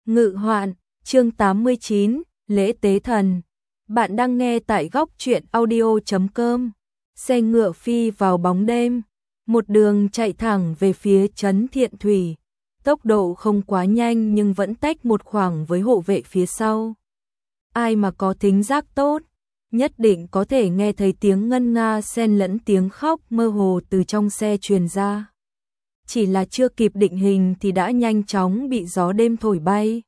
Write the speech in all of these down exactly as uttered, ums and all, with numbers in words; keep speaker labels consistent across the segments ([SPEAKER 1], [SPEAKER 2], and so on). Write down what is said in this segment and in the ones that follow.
[SPEAKER 1] Ngự hoạn, chương tám mươi chín, lễ tế thần. Bạn đang nghe tại góc truyện audio chấm com. Xe ngựa phi vào bóng đêm, một đường chạy thẳng về phía trấn Thiện Thủy. Tốc độ không quá nhanh nhưng vẫn tách một khoảng với hộ vệ phía sau. Ai mà có thính giác tốt, nhất định có thể nghe thấy tiếng ngân nga xen lẫn tiếng khóc mơ hồ từ trong xe truyền ra. Chỉ là chưa kịp định hình thì đã nhanh chóng bị gió đêm thổi bay.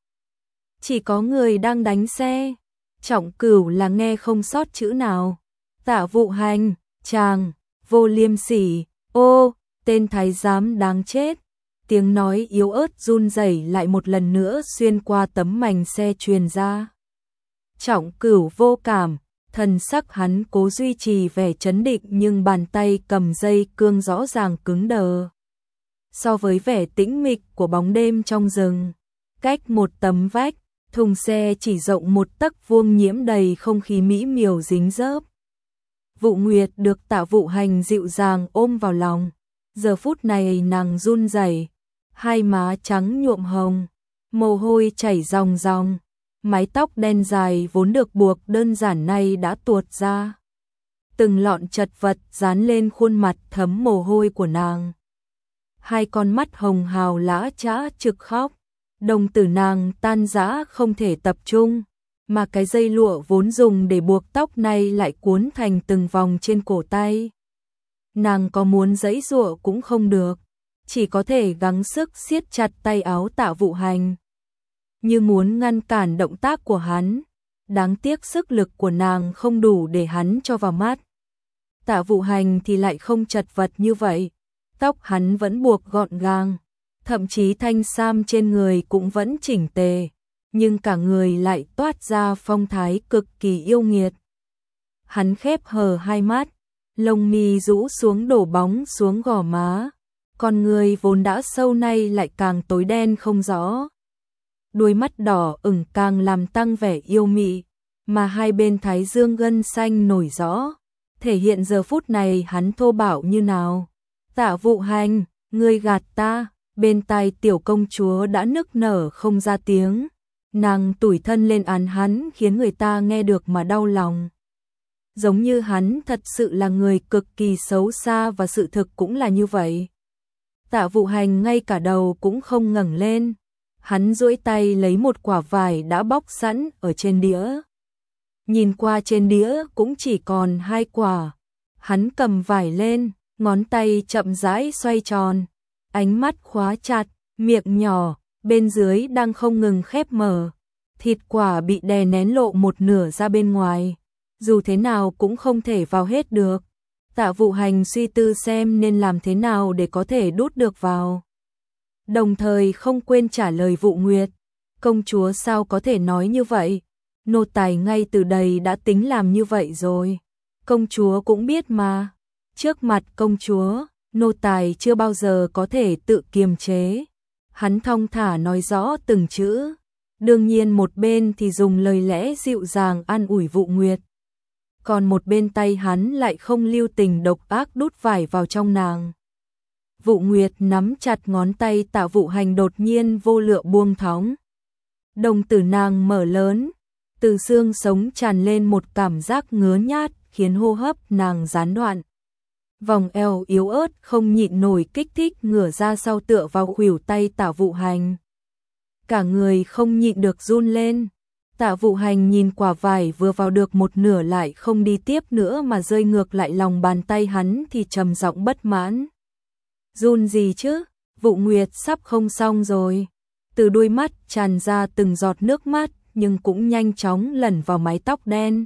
[SPEAKER 1] Chỉ có người đang đánh xe, Trọng Cửu là nghe không sót chữ nào. Tạ Vụ Hành, chàng, vô liêm sỉ, ô, tên thái giám đáng chết. Tiếng nói yếu ớt run rẩy lại một lần nữa xuyên qua tấm mành xe truyền ra. Trọng Cửu vô cảm, thần sắc hắn cố duy trì vẻ trấn định nhưng bàn tay cầm dây cương rõ ràng cứng đờ. So với vẻ tĩnh mịch của bóng đêm trong rừng, cách một tấm vách, thùng xe chỉ rộng một tấc vuông nhiễm đầy không khí mỹ miều dính dớp. Vụ Nguyệt được Tạ Vụ Hành dịu dàng ôm vào lòng, giờ phút này nàng run rẩy, hai má trắng nhuộm hồng, mồ hôi chảy ròng ròng, mái tóc đen dài vốn được buộc đơn giản nay đã tuột ra. Từng lọn chật vật dán lên khuôn mặt thấm mồ hôi của nàng. Hai con mắt hồng hào lã chã trực khóc, đồng tử nàng tan rã không thể tập trung, mà cái dây lụa vốn dùng để buộc tóc này lại cuốn thành từng vòng trên cổ tay. Nàng có muốn giãy giụa cũng không được, chỉ có thể gắng sức siết chặt tay áo Tạ Vụ Hành, như muốn ngăn cản động tác của hắn. Đáng tiếc sức lực của nàng không đủ để hắn cho vào mắt. Tạ Vụ Hành thì lại không chật vật như vậy. Tóc hắn vẫn buộc gọn gàng, thậm chí thanh sam trên người cũng vẫn chỉnh tề, nhưng cả người lại toát ra phong thái cực kỳ yêu nghiệt. Hắn khép hờ hai mắt, lông mi rũ xuống đổ bóng xuống gò má, con người vốn đã sâu nay lại càng tối đen không rõ. Đuôi mắt đỏ ửng càng làm tăng vẻ yêu mị, mà hai bên thái dương gân xanh nổi rõ, thể hiện giờ phút này hắn thô bạo như nào. Tạ Vụ Hành, ngươi gạt ta. Bên tai tiểu công chúa đã nức nở không ra tiếng, nàng tủi thân lên án hắn khiến người ta nghe được mà đau lòng. Giống như hắn thật sự là người cực kỳ xấu xa và sự thực cũng là như vậy. Tạ Vụ Hành ngay cả đầu cũng không ngẩng lên, hắn duỗi tay lấy một quả vải đã bóc sẵn ở trên đĩa. Nhìn qua trên đĩa cũng chỉ còn hai quả, hắn cầm vải lên, ngón tay chậm rãi xoay tròn. Ánh mắt khóa chặt, miệng nhỏ, bên dưới đang không ngừng khép mở. Thịt quả bị đè nén lộ một nửa ra bên ngoài, dù thế nào cũng không thể vào hết được. Tạ Vụ Hành suy tư xem nên làm thế nào để có thể đút được vào. Đồng thời không quên trả lời Vụ Nguyệt. Công chúa sao có thể nói như vậy? Nô tài ngay từ đây đã tính làm như vậy rồi. Công chúa cũng biết mà. Trước mặt công chúa, nô tài chưa bao giờ có thể tự kiềm chế. Hắn thong thả nói rõ từng chữ. Đương nhiên một bên thì dùng lời lẽ dịu dàng an ủi Vụ Nguyệt, còn một bên tay hắn lại không lưu tình độc ác đút vải vào trong nàng. Vụ Nguyệt nắm chặt ngón tay Tạ Vụ Hành đột nhiên vô lựa buông thõng. Đồng tử nàng mở lớn, từ xương sống tràn lên một cảm giác ngứa nhát khiến hô hấp nàng gián đoạn. Vòng eo yếu ớt không nhịn nổi kích thích ngửa ra sau tựa vào khuỷu tay Tạ Vụ Hành. Cả người không nhịn được run lên. Tạ Vụ Hành nhìn quả vải vừa vào được một nửa lại không đi tiếp nữa mà rơi ngược lại lòng bàn tay hắn thì trầm giọng bất mãn. Run gì chứ? Vụ Nguyệt sắp không xong rồi. Từ đuôi mắt tràn ra từng giọt nước mắt nhưng cũng nhanh chóng lẩn vào mái tóc đen.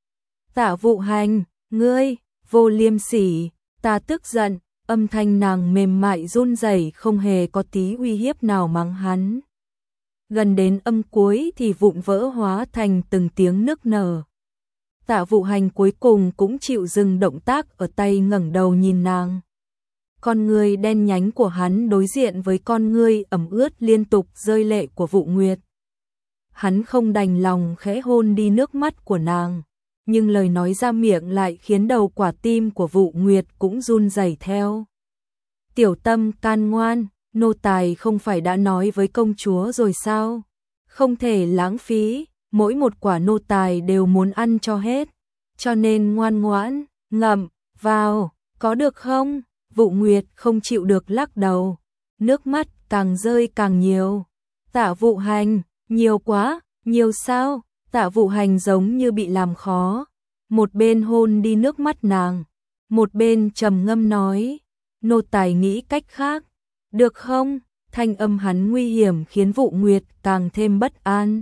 [SPEAKER 1] Tạ Vụ Hành, ngươi, vô liêm sỉ. Ta tức giận, âm thanh nàng mềm mại run rẩy không hề có tí uy hiếp nào mắng hắn. Gần đến âm cuối thì vụn vỡ hóa thành từng tiếng nức nở. Tạ Vụ Hành cuối cùng cũng chịu dừng động tác ở tay ngẩng đầu nhìn nàng. Con ngươi đen nhánh của hắn đối diện với con ngươi ẩm ướt liên tục rơi lệ của Vụ Nguyệt. Hắn không đành lòng khẽ hôn đi nước mắt của nàng, nhưng lời nói ra miệng lại khiến đầu quả tim của Vụ Nguyệt cũng run rẩy theo. Tiểu Tâm can ngoan, nô tài không phải đã nói với công chúa rồi sao? Không thể lãng phí, mỗi một quả nô tài đều muốn ăn cho hết, cho nên ngoan ngoãn, ngậm vào, có được không? Vụ Nguyệt không chịu được lắc đầu, nước mắt càng rơi càng nhiều. Tạ Vụ Hành, nhiều quá, nhiều sao? Tạ Vụ Hành giống như bị làm khó, một bên hôn đi nước mắt nàng, một bên trầm ngâm nói, nô tài nghĩ cách khác, được không? Thanh âm hắn nguy hiểm khiến Vụ Nguyệt càng thêm bất an.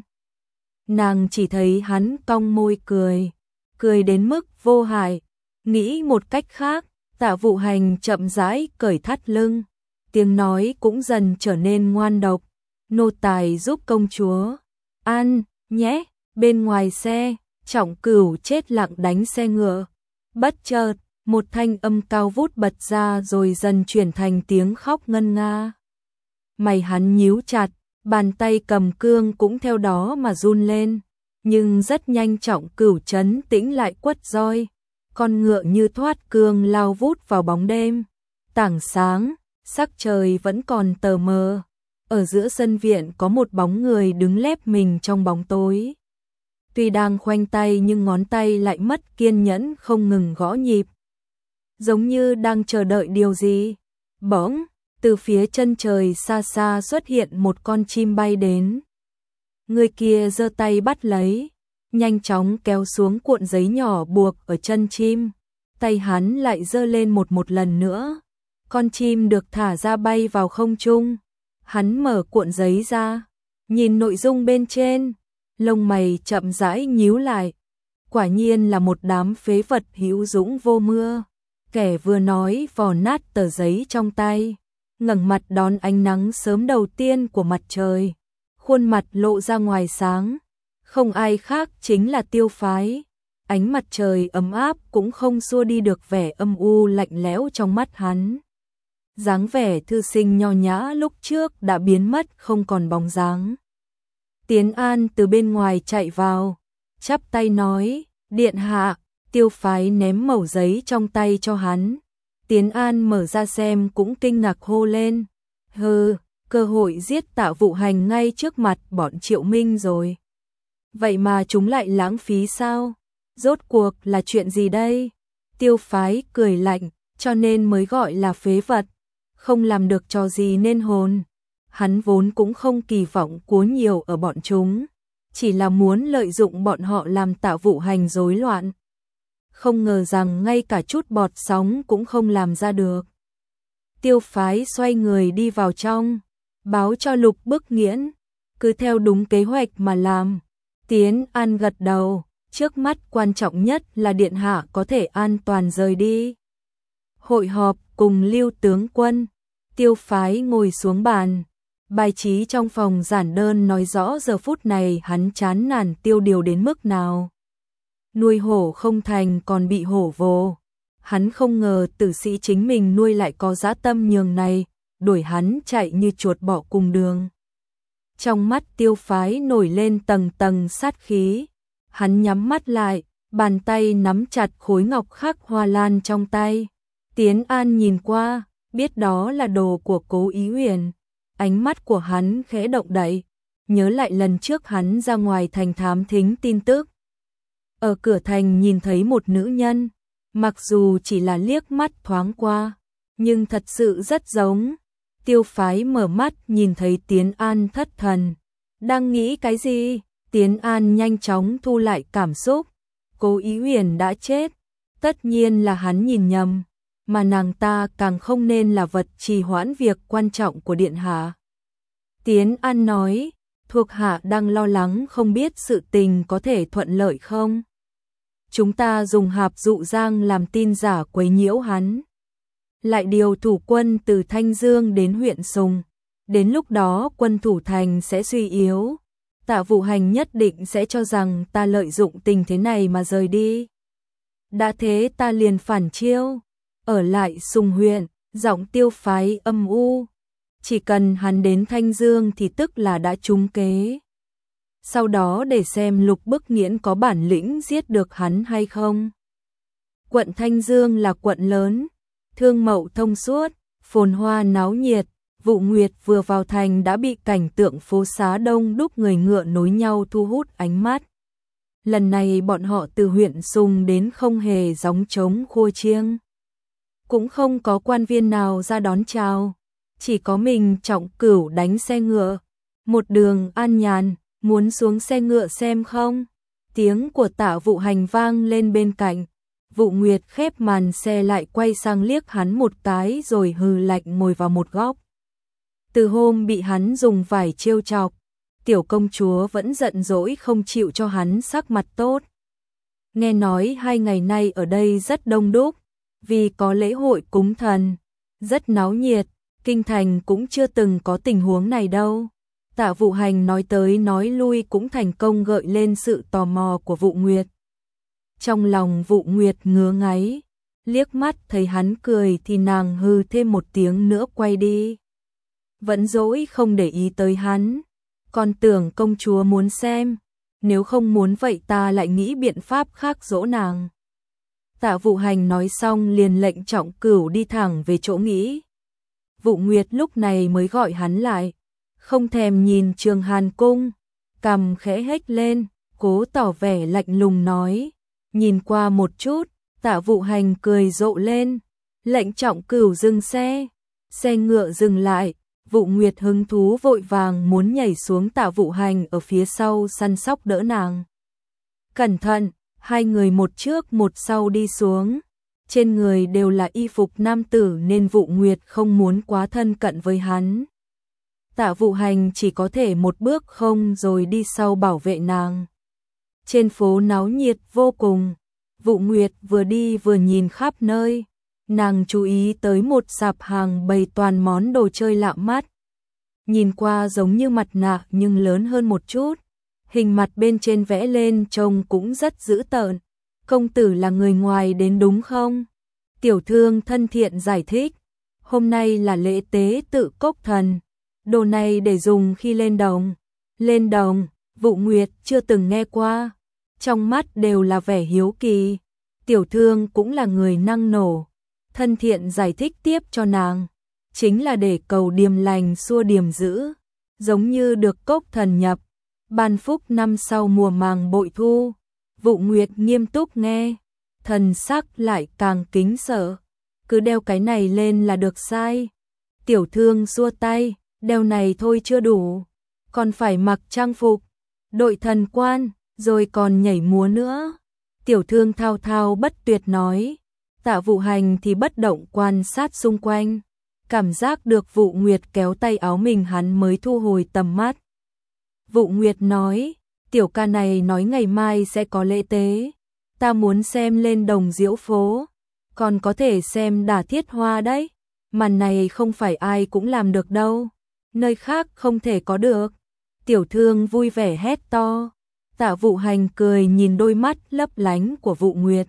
[SPEAKER 1] Nàng chỉ thấy hắn cong môi cười, cười đến mức vô hại, nghĩ một cách khác. Tạ Vụ Hành chậm rãi cởi thắt lưng, tiếng nói cũng dần trở nên ngoan độc, nô tài giúp công chúa ăn nhé. Bên ngoài xe, Trọng Cửu chết lặng đánh xe ngựa, bất chợt một thanh âm cao vút bật ra rồi dần chuyển thành tiếng khóc ngân nga. Mày hắn nhíu chặt, bàn tay cầm cương cũng theo đó mà run lên, nhưng rất nhanh Trọng Cửu trấn tĩnh lại quất roi, con ngựa như thoát cương lao vút vào bóng đêm. Tảng sáng, sắc trời vẫn còn tờ mờ, ở giữa sân viện có một bóng người đứng lép mình trong bóng tối. Tuy đang khoanh tay nhưng ngón tay lại mất kiên nhẫn không ngừng gõ nhịp, giống như đang chờ đợi điều gì. Bỗng, từ phía chân trời xa xa xuất hiện một con chim bay đến. Người kia giơ tay bắt lấy, nhanh chóng kéo xuống cuộn giấy nhỏ buộc ở chân chim. Tay hắn lại giơ lên một một lần nữa. Con chim được thả ra bay vào không trung. Hắn mở cuộn giấy ra, nhìn nội dung bên trên, lông mày chậm rãi nhíu lại. Quả nhiên là một đám phế vật hữu dũng vô mưa. Kẻ vừa nói vò nát tờ giấy trong tay, ngẩng mặt đón ánh nắng sớm đầu tiên của mặt trời, khuôn mặt lộ ra ngoài sáng, không ai khác chính là Tiêu Phái. Ánh mặt trời ấm áp cũng không xua đi được vẻ âm u lạnh lẽo trong mắt hắn. Dáng vẻ thư sinh nho nhã lúc trước đã biến mất không còn bóng dáng. Tiến An từ bên ngoài chạy vào, chắp tay nói, điện hạ. Tiêu Phái ném mẩu giấy trong tay cho hắn. Tiến An mở ra xem cũng kinh ngạc hô lên, hừ, cơ hội giết Tạ Vụ Hành ngay trước mặt bọn Triệu Minh rồi. Vậy mà chúng lại lãng phí sao? Rốt cuộc là chuyện gì đây? Tiêu Phái cười lạnh, cho nên mới gọi là phế vật, không làm được trò gì nên hồn. Hắn vốn cũng không kỳ vọng quá nhiều ở bọn chúng, chỉ là muốn lợi dụng bọn họ làm Tạ Vụ Hành rối loạn. Không ngờ rằng ngay cả chút bọt sóng cũng không làm ra được. Tiêu Phái xoay người đi vào trong, báo cho Lục Bức Nghiễn, cứ theo đúng kế hoạch mà làm. Tiến An gật đầu, trước mắt quan trọng nhất là điện hạ có thể an toàn rời đi. Hội họp cùng Lưu tướng quân, Tiêu Phái ngồi xuống bàn, bài trí trong phòng giản đơn nói rõ giờ phút này hắn chán nản Tiêu Điều đến mức nào. Nuôi hổ không thành còn bị hổ vồ. Hắn không ngờ tử sĩ chính mình nuôi lại có dã tâm nhường này, đuổi hắn chạy như chuột bỏ cùng đường. Trong mắt Tiêu Phái nổi lên tầng tầng sát khí. Hắn nhắm mắt lại, bàn tay nắm chặt khối ngọc khắc hoa lan trong tay. Tiến An nhìn qua, biết đó là đồ của Cố Ý Huyền. Ánh mắt của hắn khẽ động đậy, nhớ lại lần trước hắn ra ngoài thành thám thính tin tức. Ở cửa thành nhìn thấy một nữ nhân, mặc dù chỉ là liếc mắt thoáng qua, nhưng thật sự rất giống. Tiêu Phái mở mắt nhìn thấy Tiến An thất thần. Đang nghĩ cái gì? Tiến An nhanh chóng thu lại cảm xúc. Cố Ý Huyền đã chết. Tất nhiên là hắn nhìn nhầm. Mà nàng ta càng không nên là vật trì hoãn việc quan trọng của điện hạ. Tiến An nói, thuộc hạ đang lo lắng không biết sự tình có thể thuận lợi không. Chúng ta dùng Hạp Dụ Giang làm tin giả quấy nhiễu hắn. Lại điều thủ quân từ Thanh Dương đến huyện Sùng. Đến lúc đó quân thủ thành sẽ suy yếu. Tạ Vụ Hành nhất định sẽ cho rằng ta lợi dụng tình thế này mà rời đi. Đã thế ta liền phản chiêu. Ở lại Sùng huyện, giọng Tiêu Phái âm u. Chỉ cần hắn đến Thanh Dương thì tức là đã trúng kế. Sau đó để xem Lục Bức Nghiễn có bản lĩnh giết được hắn hay không. Quận Thanh Dương là quận lớn, thương mậu thông suốt, phồn hoa náo nhiệt, Vụ Nguyệt vừa vào thành đã bị cảnh tượng phố xá đông đúc người ngựa nối nhau thu hút ánh mắt. Lần này bọn họ từ huyện Sùng đến không hề gióng trống khua chiêng. Cũng không có quan viên nào ra đón chào. Chỉ có mình Trọng Cửu đánh xe ngựa. Một đường an nhàn, muốn xuống xe ngựa xem không? Tiếng của Tạ Vụ Hành vang lên bên cạnh. Vụ Nguyệt khép màn xe lại quay sang liếc hắn một cái rồi hừ lạnh ngồi vào một góc. Từ hôm bị hắn dùng vải trêu chọc, tiểu công chúa vẫn giận dỗi không chịu cho hắn sắc mặt tốt. Nghe nói hai ngày nay ở đây rất đông đúc, vì có lễ hội cúng thần, rất náo nhiệt, kinh thành cũng chưa từng có tình huống này đâu. Tạ Vụ Hành nói tới nói lui cũng thành công gợi lên sự tò mò của Vụ Nguyệt. Trong lòng Vụ Nguyệt ngứa ngáy, liếc mắt thấy hắn cười thì nàng hừ thêm một tiếng nữa quay đi. Vẫn dỗi không để ý tới hắn, còn tưởng công chúa muốn xem, nếu không muốn vậy ta lại nghĩ biện pháp khác dỗ nàng. Tạ Vụ Hành nói xong liền lệnh Trọng Cửu đi thẳng về chỗ nghỉ. Vụ Nguyệt lúc này mới gọi hắn lại, không thèm nhìn Trường Hàn Cung, cằm khẽ hếch lên, cố tỏ vẻ lạnh lùng nói. Nhìn qua một chút, Tạ Vụ Hành cười rộ lên, lệnh Trọng Cửu dừng xe. Xe ngựa dừng lại, Vụ Nguyệt hứng thú vội vàng muốn nhảy xuống Tạ Vụ Hành ở phía sau săn sóc đỡ nàng. Cẩn thận, hai người một trước một sau đi xuống. Trên người đều là y phục nam tử nên Vụ Nguyệt không muốn quá thân cận với hắn. Tạ Vụ Hành chỉ có thể một bước không rồi đi sau bảo vệ nàng. Trên phố náo nhiệt vô cùng, Vụ Nguyệt vừa đi vừa nhìn khắp nơi. Nàng chú ý tới một sạp hàng bày toàn món đồ chơi lạ mắt. Nhìn qua giống như mặt nạ nhưng lớn hơn một chút. Hình mặt bên trên vẽ lên trông cũng rất dữ tợn. Công tử là người ngoài đến đúng không? Tiểu thương thân thiện giải thích. Hôm nay là lễ tế tự cốc thần. Đồ này để dùng khi lên đồng. Lên đồng, Vụ Nguyệt chưa từng nghe qua. Trong mắt đều là vẻ hiếu kỳ. Tiểu thương cũng là người năng nổ. Thân thiện giải thích tiếp cho nàng. Chính là để cầu điềm lành xua điềm dữ. Giống như được cốc thần nhập. Ban phúc năm sau mùa màng bội thu. Vụ Nguyệt nghiêm túc nghe. Thần sắc lại càng kính sợ. Cứ đeo cái này lên là được sai. Tiểu thương xua tay. Đeo này thôi chưa đủ. Còn phải mặc trang phục. Đội thần quan. Rồi còn nhảy múa nữa. Tiểu thương thao thao bất tuyệt nói. Tạ Vụ Hành thì bất động quan sát xung quanh. Cảm giác được Vụ Nguyệt kéo tay áo mình hắn mới thu hồi tầm mắt. Vụ Nguyệt nói. Tiểu ca này nói ngày mai sẽ có lễ tế. Ta muốn xem lên đồng diễu phố. Còn có thể xem đả thiết hoa đấy. Màn này không phải ai cũng làm được đâu. Nơi khác không thể có được. Tiểu thương vui vẻ hét to. Tạ Vụ Hành cười nhìn đôi mắt lấp lánh của Vụ Nguyệt.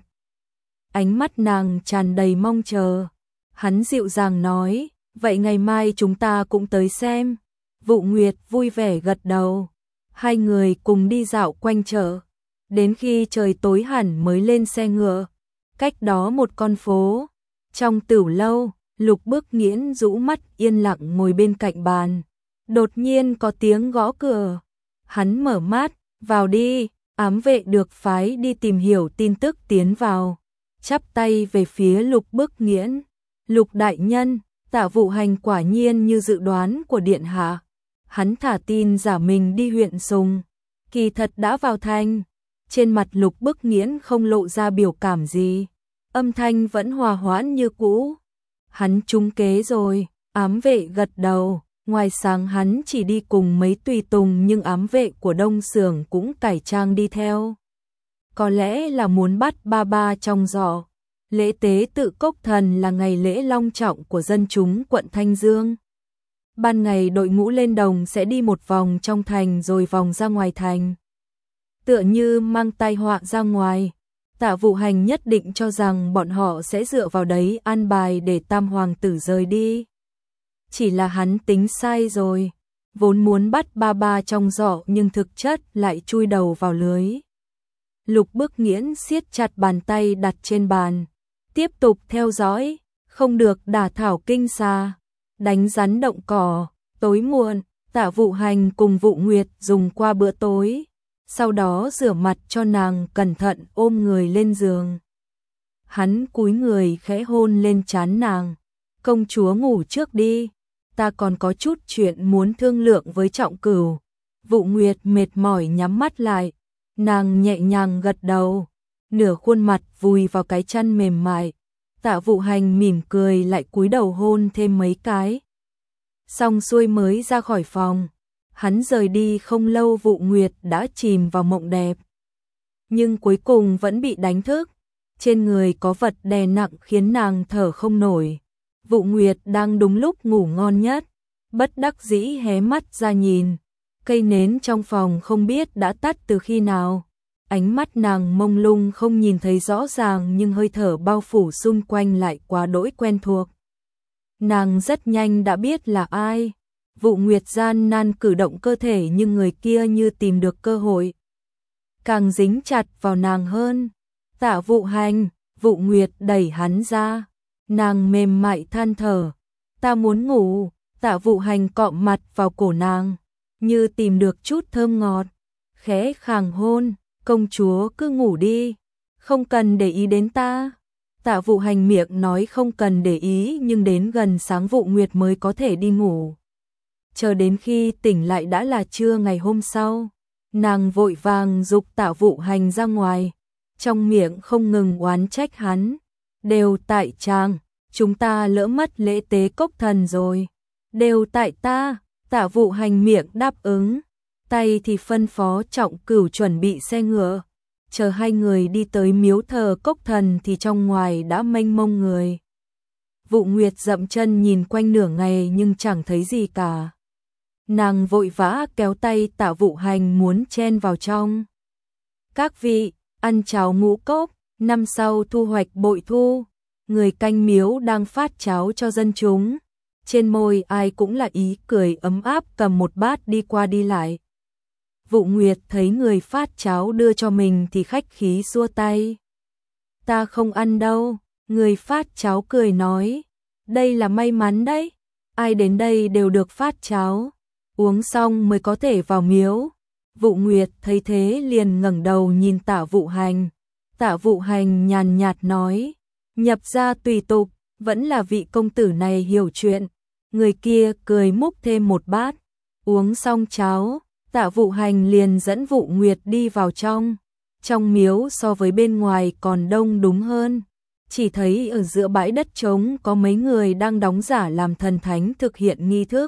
[SPEAKER 1] Ánh mắt nàng tràn đầy mong chờ. Hắn dịu dàng nói, vậy ngày mai chúng ta cũng tới xem. Vụ Nguyệt vui vẻ gật đầu. Hai người cùng đi dạo quanh chợ. Đến khi trời tối hẳn mới lên xe ngựa. Cách đó một con phố. Trong tửu lâu, Lục Bức Nghiễn rũ mắt yên lặng ngồi bên cạnh bàn. Đột nhiên có tiếng gõ cửa. Hắn mở mắt, vào đi. Ám vệ được phái đi tìm hiểu tin tức tiến vào. Chắp tay về phía Lục Bức Nghiễn. Lục đại nhân, Tạ Vụ Hành quả nhiên như dự đoán của điện hạ. Hắn thả tin giả mình đi huyện Sùng. Kỳ thật đã vào thành. Trên mặt Lục Bức Nghiễn không lộ ra biểu cảm gì. Âm thanh vẫn hòa hoãn như cũ. Hắn trúng kế rồi. Ám vệ gật đầu. Ngoài sáng hắn chỉ đi cùng mấy tùy tùng nhưng ám vệ của Đông Xưởng cũng cải trang đi theo. Có lẽ là muốn bắt ba ba trong giỏ. Lễ tế tự cốc thần là ngày lễ long trọng của dân chúng quận Thanh Dương. Ban ngày đội ngũ lên đồng sẽ đi một vòng trong thành rồi vòng ra ngoài thành. Tựa như mang tai họa ra ngoài. Tạ Vụ Hành nhất định cho rằng bọn họ sẽ dựa vào đấy an bài để tam hoàng tử rời đi. Chỉ là hắn tính sai rồi. Vốn muốn bắt ba ba trong giỏ nhưng thực chất lại chui đầu vào lưới. Lục Bức Nghiễn siết chặt bàn tay đặt trên bàn. Tiếp tục theo dõi. Không được đả thảo kinh xà. đánh rắn động cỏ. Tối muộn, Tạ Vụ Hành cùng Vụ Nguyệt dùng qua bữa tối, sau đó rửa mặt cho nàng, cẩn thận ôm người lên giường. Hắn cúi người khẽ hôn lên trán nàng. Công chúa ngủ trước đi, ta còn có chút chuyện muốn thương lượng với Trọng Cửu. Vụ Nguyệt mệt mỏi nhắm mắt lại, nàng nhẹ nhàng gật đầu, nửa khuôn mặt vùi vào cái chăn mềm mại. Tạ Vụ Hành mỉm cười lại cúi đầu hôn thêm mấy cái. Xong xuôi mới ra khỏi phòng. Hắn rời đi không lâu Vụ Nguyệt đã chìm vào mộng đẹp. Nhưng cuối cùng vẫn bị đánh thức. Trên người có vật đè nặng khiến nàng thở không nổi. Vụ Nguyệt đang đúng lúc ngủ ngon nhất, bất đắc dĩ hé mắt ra nhìn. Cây nến trong phòng không biết đã tắt từ khi nào. Ánh mắt nàng mông lung không nhìn thấy rõ ràng, nhưng hơi thở bao phủ xung quanh lại quá đỗi quen thuộc. Nàng rất nhanh đã biết là ai. Vụ Nguyệt gian nan cử động cơ thể, nhưng người kia như tìm được cơ hội, càng dính chặt vào nàng hơn. Tạ Vụ Hành. Vụ Nguyệt đẩy hắn ra. Nàng mềm mại than thở, ta muốn ngủ. Tạ Vụ Hành cọm mặt vào cổ nàng, như tìm được chút thơm ngọt, khẽ khàng hôn. Công chúa cứ ngủ đi, không cần để ý đến ta. Tạ Vụ Hành miệng nói không cần để ý, nhưng đến gần sáng Vụ Nguyệt mới có thể đi ngủ. Chờ đến khi tỉnh lại đã là trưa ngày hôm sau. Nàng vội vàng giục Tạ Vụ Hành ra ngoài, trong miệng không ngừng oán trách hắn. Đều tại chàng, chúng ta lỡ mất lễ tế cốc thần rồi. Đều tại ta. Tạ Vụ Hành miệng đáp ứng, tay thì phân phó Trọng Cửu chuẩn bị xe ngựa. Chờ hai người đi tới miếu thờ cốc thần thì trong ngoài đã mênh mông người. Vụ Nguyệt dậm chân nhìn quanh nửa ngày nhưng chẳng thấy gì cả. Nàng vội vã kéo tay Tạ Vụ Hành muốn chen vào trong. Các vị, ăn cháo ngũ cốc, năm sau thu hoạch bội thu. Người canh miếu đang phát cháo cho dân chúng. Trên môi ai cũng là ý cười ấm áp, cầm một bát đi qua đi lại. Vụ Nguyệt thấy người phát cháo đưa cho mình thì khách khí xua tay. Ta không ăn đâu. Người phát cháo cười nói, đây là may mắn đấy. Ai đến đây đều được phát cháo, uống xong mới có thể vào miếu. Vụ Nguyệt thấy thế liền ngẩng đầu nhìn Tạ Vụ Hành. Tạ Vụ Hành nhàn nhạt nói, nhập gia tùy tục, vẫn là vị công tử này hiểu chuyện. Người kia cười múc thêm một bát, uống xong cháo, Tạ Vụ Hành liền dẫn Vụ Nguyệt đi vào trong. Trong miếu so với bên ngoài còn đông đúng hơn. Chỉ thấy ở giữa bãi đất trống có mấy người đang đóng giả làm thần thánh thực hiện nghi thức.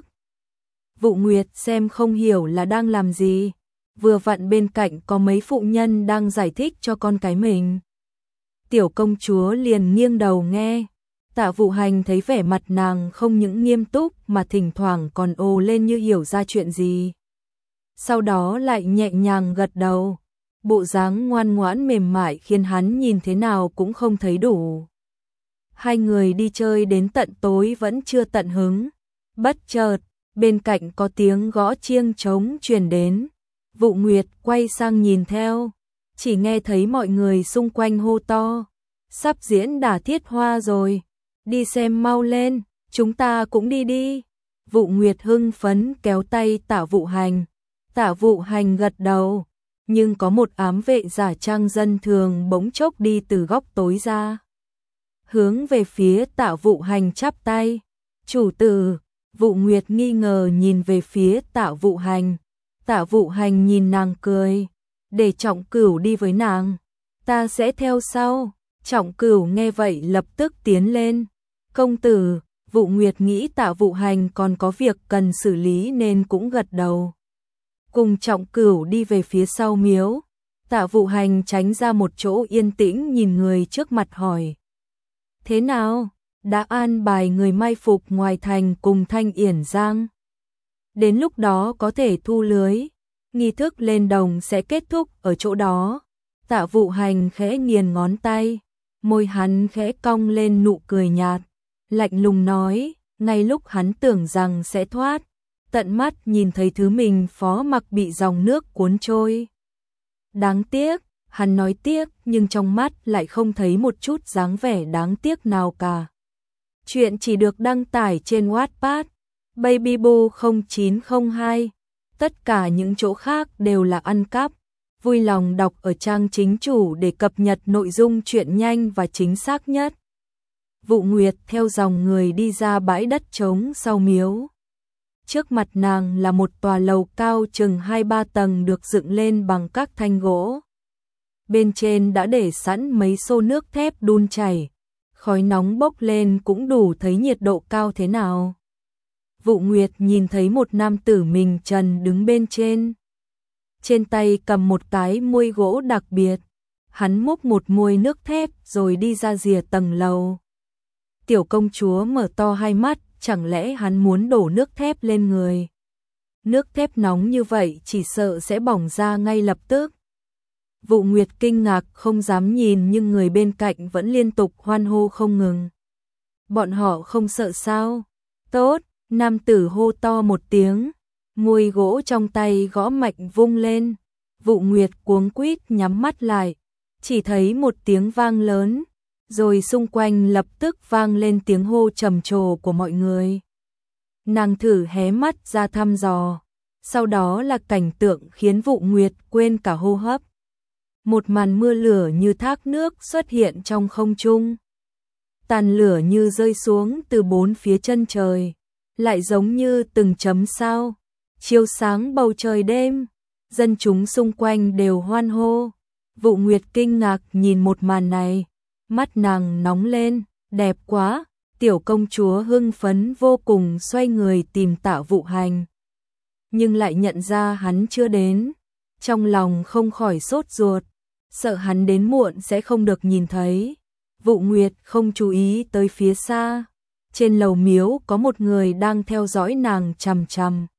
[SPEAKER 1] Vụ Nguyệt xem không hiểu là đang làm gì. Vừa vặn bên cạnh có mấy phụ nhân đang giải thích cho con cái mình. Tiểu công chúa liền nghiêng đầu nghe. Tạ Vụ Hành thấy vẻ mặt nàng không những nghiêm túc mà thỉnh thoảng còn ồ lên như hiểu ra chuyện gì. Sau đó lại nhẹ nhàng gật đầu. Bộ dáng ngoan ngoãn mềm mại khiến hắn nhìn thế nào cũng không thấy đủ. Hai người đi chơi đến tận tối vẫn chưa tận hứng. Bất chợt, bên cạnh có tiếng gõ chiêng trống truyền đến. Vụ Nguyệt quay sang nhìn theo, chỉ nghe thấy mọi người xung quanh hô to, sắp diễn đả Thiết Hoa rồi, đi xem mau lên, chúng ta cũng đi đi. Vụ Nguyệt hưng phấn kéo tay Tạ Vụ Hành. Tạ Vụ Hành gật đầu, nhưng có một ám vệ giả trang dân thường bỗng chốc đi từ góc tối ra, hướng về phía Tạ Vụ Hành chắp tay. Chủ tử. Vụ Nguyệt nghi ngờ nhìn về phía Tạ Vụ Hành. Tạ Vụ Hành nhìn nàng cười, để Trọng Cửu đi với nàng, ta sẽ theo sau. Trọng Cửu nghe vậy lập tức tiến lên. Công tử. Vụ Nguyệt nghĩ Tạ Vụ Hành còn có việc cần xử lý nên cũng gật đầu. Cùng Trọng Cửu đi về phía sau miếu. Tạ Vụ Hành tránh ra một chỗ yên tĩnh nhìn người trước mặt hỏi, thế nào, đã an bài người mai phục ngoài thành cùng Thanh Yển Giang? Đến lúc đó có thể thu lưới, nghi thức lên đồng sẽ kết thúc ở chỗ đó. Tạ Vụ Hành khẽ nghiền ngón tay, môi hắn khẽ cong lên nụ cười nhạt, lạnh lùng nói. Ngay lúc hắn tưởng rằng sẽ thoát, tận mắt nhìn thấy thứ mình phó mặc bị dòng nước cuốn trôi. Đáng tiếc. Hắn nói tiếc nhưng trong mắt lại không thấy một chút dáng vẻ đáng tiếc nào cả. Chuyện chỉ được đăng tải trên Wattpad, Babybo không chín không hai. Tất cả những chỗ khác đều là ăn cắp. Vui lòng đọc ở trang chính chủ để cập nhật nội dung truyện nhanh và chính xác nhất. Vụ Nguyệt theo dòng người đi ra bãi đất trống sau miếu. Trước mặt nàng là một tòa lầu cao chừng hai ba tầng được dựng lên bằng các thanh gỗ. Bên trên đã để sẵn mấy xô nước thép đun chảy, khói nóng bốc lên cũng đủ thấy nhiệt độ cao thế nào. Vụ Nguyệt nhìn thấy một nam tử mình trần đứng bên trên. Trên tay cầm một cái muôi gỗ đặc biệt. Hắn múc một muôi nước thép rồi đi ra rìa tầng lầu. Tiểu công chúa mở to hai mắt, chẳng lẽ hắn muốn đổ nước thép lên người? Nước thép nóng như vậy chỉ sợ sẽ bỏng ra ngay lập tức. Vụ Nguyệt kinh ngạc không dám nhìn nhưng người bên cạnh vẫn liên tục hoan hô không ngừng. Bọn họ không sợ sao? Tốt, nam tử hô to một tiếng, muôi gỗ trong tay gõ mạnh vung lên. Vụ Nguyệt cuống quýt nhắm mắt lại, chỉ thấy một tiếng vang lớn, rồi xung quanh lập tức vang lên tiếng hô trầm trồ của mọi người. Nàng thử hé mắt ra thăm dò, sau đó là cảnh tượng khiến Vụ Nguyệt quên cả hô hấp. Một màn mưa lửa như thác nước xuất hiện trong không trung. Tàn lửa như rơi xuống từ bốn phía chân trời, lại giống như từng chấm sao, chiếu sáng bầu trời đêm. Dân chúng xung quanh đều hoan hô. Vụ Nguyệt kinh ngạc nhìn một màn này, mắt nàng nóng lên, đẹp quá. Tiểu công chúa hưng phấn vô cùng xoay người tìm Tạ Vụ Hành, nhưng lại nhận ra hắn chưa đến, trong lòng không khỏi sốt ruột, sợ hắn đến muộn sẽ không được nhìn thấy. Vụ Nguyệt không chú ý tới phía xa, trên lầu miếu có một người đang theo dõi nàng chằm chằm.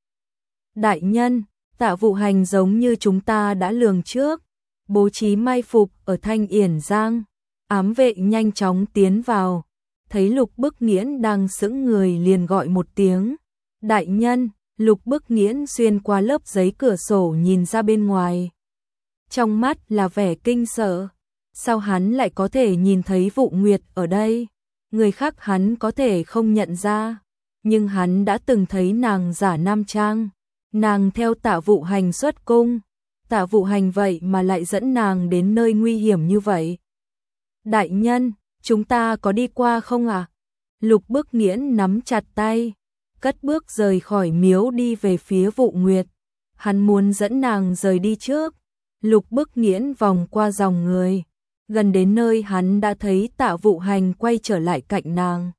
[SPEAKER 1] Đại nhân, Tạ Vụ Hành giống như chúng ta đã lường trước, bố trí mai phục ở Thanh Yển Giang. Ám vệ nhanh chóng tiến vào, thấy Lục Bức Nghiễn đang sững người liền gọi một tiếng. Đại nhân. Lục Bức Nghiễn xuyên qua lớp giấy cửa sổ nhìn ra bên ngoài, trong mắt là vẻ kinh sợ. Sao hắn lại có thể nhìn thấy Vụ Nguyệt ở đây? Người khác hắn có thể không nhận ra, nhưng hắn đã từng thấy nàng giả nam trang. Nàng theo Tạ Vụ Hành xuất cung, Tạ Vụ Hành vậy mà lại dẫn nàng đến nơi nguy hiểm như vậy. Đại nhân, chúng ta có đi qua không ạ? À? Lục Bức Nghiễn nắm chặt tay, cất bước rời khỏi miếu đi về phía Vụ Nguyệt. Hắn muốn dẫn nàng rời đi trước. Lục Bức Nghiễn vòng qua dòng người, gần đến nơi hắn đã thấy Tạ Vụ Hành quay trở lại cạnh nàng.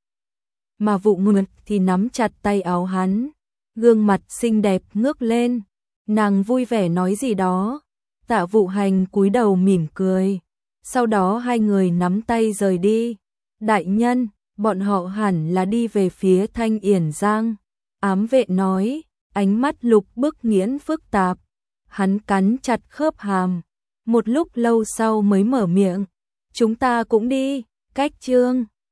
[SPEAKER 1] Mà Vụ Nguyệt thì nắm chặt tay áo hắn, gương mặt xinh đẹp ngước lên, nàng vui vẻ nói gì đó. Tạ Vụ Hành cúi đầu mỉm cười, sau đó hai người nắm tay rời đi. Đại nhân, bọn họ hẳn là đi về phía Thanh Yển Giang. Ám vệ nói, ánh mắt Lục Bức Nghiễn phức tạp. Hắn cắn chặt khớp hàm, một lúc lâu sau mới mở miệng. Chúng ta cũng đi, cách chương.